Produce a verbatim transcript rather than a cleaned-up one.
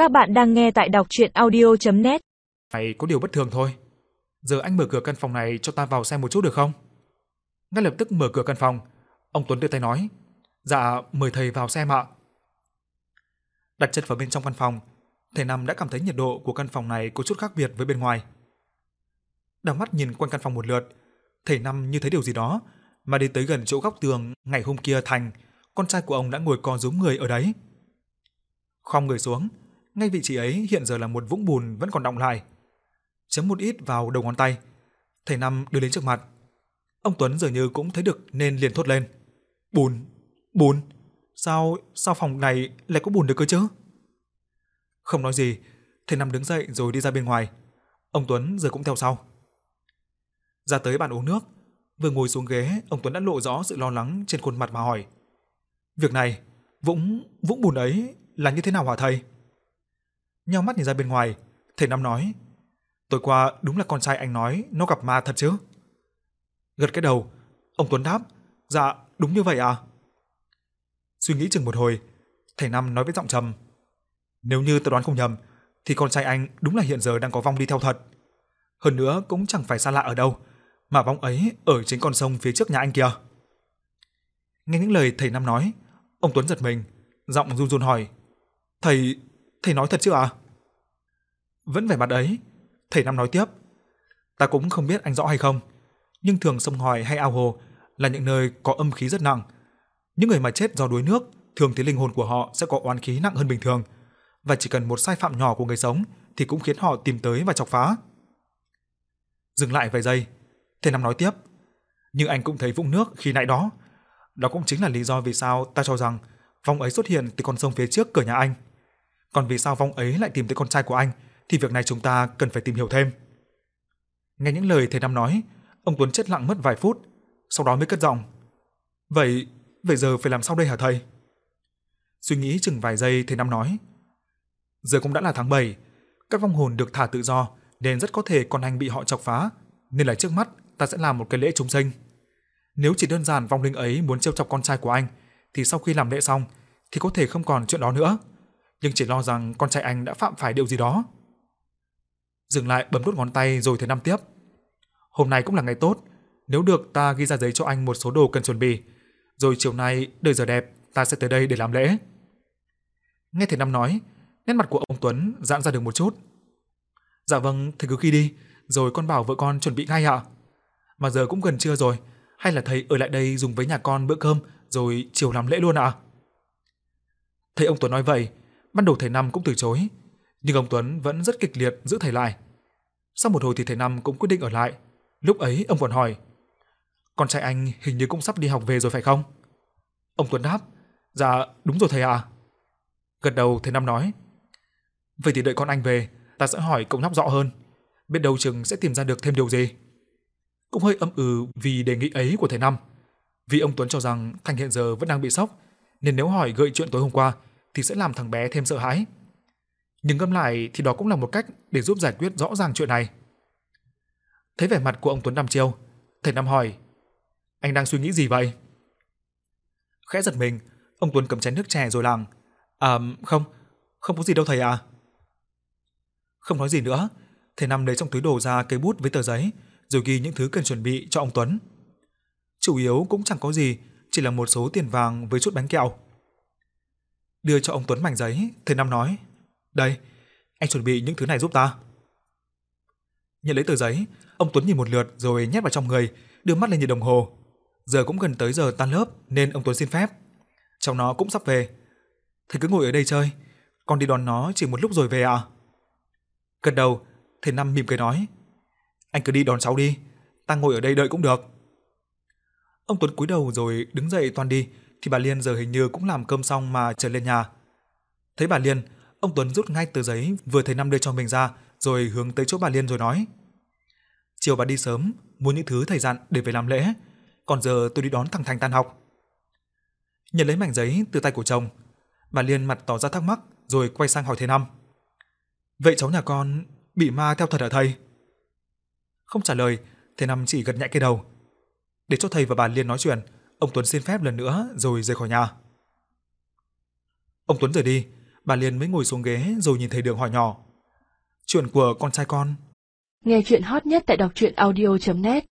Các bạn đang nghe tại đọc truyện audio chấm net. Này có điều bất thường thôi. Giờ anh mở cửa căn phòng này cho ta vào xem một chút được không? Ngay lập tức mở cửa căn phòng, ông Tuấn đưa tay nói, dạ mời thầy vào xem ạ. Đặt chân vào bên trong căn phòng, thầy Năm đã cảm thấy nhiệt độ của căn phòng này có chút khác biệt với bên ngoài. Đảo mắt nhìn quanh căn phòng một lượt, thầy Năm như thấy điều gì đó, mà đi tới gần chỗ góc tường ngày hôm kia Thành, con trai của ông đã ngồi co rúm người ở đấy. Khom người xuống, ngay vị trí ấy hiện giờ là một vũng bùn vẫn còn đọng lại. Chấm một ít vào đầu ngón tay, thầy Năm đưa đến trước mặt. Ông Tuấn dường như cũng thấy được nên liền thốt lên. Bùn, bùn, sao, sao phòng này lại có bùn được cơ chứ? Không nói gì, thầy Năm đứng dậy rồi đi ra bên ngoài. Ông Tuấn giờ cũng theo sau. Ra tới bàn uống nước, vừa ngồi xuống ghế, ông Tuấn đã lộ rõ sự lo lắng trên khuôn mặt mà hỏi. Việc này, vũng, vũng bùn ấy là như thế nào hả thầy? Nheo mắt nhìn ra bên ngoài, thầy Năm nói. Tối qua đúng là con trai anh nói nó gặp ma thật chứ? Gật cái đầu, ông Tuấn đáp. Dạ, đúng như vậy à? Suy nghĩ chừng một hồi, thầy Năm nói với giọng trầm. Nếu như tôi đoán không nhầm, thì con trai anh đúng là hiện giờ đang có vong đi theo thật. Hơn nữa cũng chẳng phải xa lạ ở đâu, mà vong ấy ở chính con sông phía trước nhà anh kìa. Nghe những lời thầy Năm nói, ông Tuấn giật mình, giọng run run hỏi. Thầy, thầy nói thật chứ à? Vẫn vẻ mặt ấy, thầy Năm nói tiếp. Ta cũng không biết anh rõ hay không, nhưng thường sông ngòi hay ao hồ là những nơi có âm khí rất nặng. Những người mà chết do đuối nước, thường thì linh hồn của họ sẽ có oán khí nặng hơn bình thường, và chỉ cần một sai phạm nhỏ của người sống thì cũng khiến họ tìm tới và chọc phá. Dừng lại vài giây, thầy Năm nói tiếp. Nhưng anh cũng thấy vũng nước khi nãy đó. Đó cũng chính là lý do vì sao ta cho rằng vong ấy xuất hiện từ con sông phía trước cửa nhà anh. Còn vì sao vong ấy lại tìm tới con trai của anh thì việc này chúng ta cần phải tìm hiểu thêm. Nghe những lời thầy Năm nói, ông Tuấn chết lặng mất vài phút, sau đó mới cất giọng. Vậy, vậy giờ phải làm sao đây hả thầy? Suy nghĩ chừng vài giây, thầy Năm nói. Giờ cũng đã là tháng bảy, các vong hồn được thả tự do nên rất có thể con anh bị họ chọc phá, nên là trước mắt ta sẽ làm một cái lễ chúng sinh. Nếu chỉ đơn giản vong linh ấy muốn trêu chọc con trai của anh thì sau khi làm lễ xong thì có thể không còn chuyện đó nữa, nhưng chỉ lo rằng con trai anh đã phạm phải điều gì đó. Dừng lại bấm đốt ngón tay rồi thầy Năm tiếp. Hôm nay cũng là ngày tốt, nếu được ta ghi ra giấy cho anh một số đồ cần chuẩn bị, rồi chiều nay đợi giờ đẹp ta sẽ tới đây để làm lễ. Nghe thầy Năm nói, nét mặt của ông Tuấn giãn ra được một chút. Dạ vâng, thầy cứ ghi đi, rồi con bảo vợ con chuẩn bị ngay ạ. Mà giờ cũng gần trưa rồi, hay là thầy ở lại đây dùng với nhà con bữa cơm rồi chiều làm lễ luôn ạ? Thấy ông Tuấn nói vậy, ban đầu thầy Năm cũng từ chối, nhưng ông Tuấn vẫn rất kịch liệt giữ thầy lại. Sau một hồi thì thầy Năm cũng quyết định ở lại. Lúc ấy ông còn hỏi, con trai anh hình như cũng sắp đi học về rồi phải không? Ông Tuấn đáp, dạ đúng rồi thầy ạ. Gật đầu thầy Năm nói, vậy thì đợi con anh về, ta sẽ hỏi cậu nhóc rõ hơn, biết đâu chừng sẽ tìm ra được thêm điều gì. Cũng hơi âm ừ vì đề nghị ấy của thầy Năm, vì ông Tuấn cho rằng Thành hiện giờ vẫn đang bị sốc, nên nếu hỏi gợi chuyện tối hôm qua thì sẽ làm thằng bé thêm sợ hãi. Nhưng ngẫm lại thì đó cũng là một cách để giúp giải quyết rõ ràng chuyện này. Thấy vẻ mặt của ông Tuấn đăm chiêu, thầy Năm hỏi, anh đang suy nghĩ gì vậy? Khẽ giật mình, ông Tuấn cầm chén nước chè rồi làng, à không, không có gì đâu thầy à. Không nói gì nữa, thầy Năm lấy trong túi đồ ra cây bút với tờ giấy, rồi ghi những thứ cần chuẩn bị cho ông Tuấn. Chủ yếu cũng chẳng có gì, chỉ là một số tiền vàng với chút bánh kẹo. Đưa cho ông Tuấn mảnh giấy, thầy Năm nói, đây, anh chuẩn bị những thứ này giúp ta. Nhận lấy tờ giấy, ông Tuấn nhìn một lượt rồi nhét vào trong người, đưa mắt lên nhìn đồng hồ. Giờ cũng gần tới giờ tan lớp nên ông Tuấn xin phép. Cháu nó cũng sắp về. Thầy cứ ngồi ở đây chơi, con đi đón nó chỉ một lúc rồi về à? Gật đầu, thầy Năm mỉm cười nói, anh cứ đi đón cháu đi, ta ngồi ở đây đợi cũng được. Ông Tuấn cúi đầu rồi đứng dậy toan đi, thì bà Liên giờ hình như cũng làm cơm xong mà trở lên nhà. Thấy bà Liên, ông Tuấn rút ngay tờ giấy vừa thầy Năm đưa cho mình ra, rồi hướng tới chỗ bà Liên rồi nói, chiều bà đi sớm, mua những thứ thầy dặn để về làm lễ, còn giờ tôi đi đón thằng Thành tan học. Nhận lấy mảnh giấy từ tay của chồng, bà Liên mặt tỏ ra thắc mắc rồi quay sang hỏi thầy Năm, vậy cháu nhà con bị ma theo thật hả thầy? Không trả lời, thầy Năm chỉ gật nhẹ cái đầu. Để cho thầy và bà Liên nói chuyện, ông Tuấn xin phép lần nữa rồi rời khỏi nhà. Ông Tuấn rời đi, bà liền mới ngồi xuống ghế rồi nhìn thầy Đường hỏi nhỏ. Chuyện của con trai con. Nghe chuyện hot nhất tại đọc truyện audio chấm net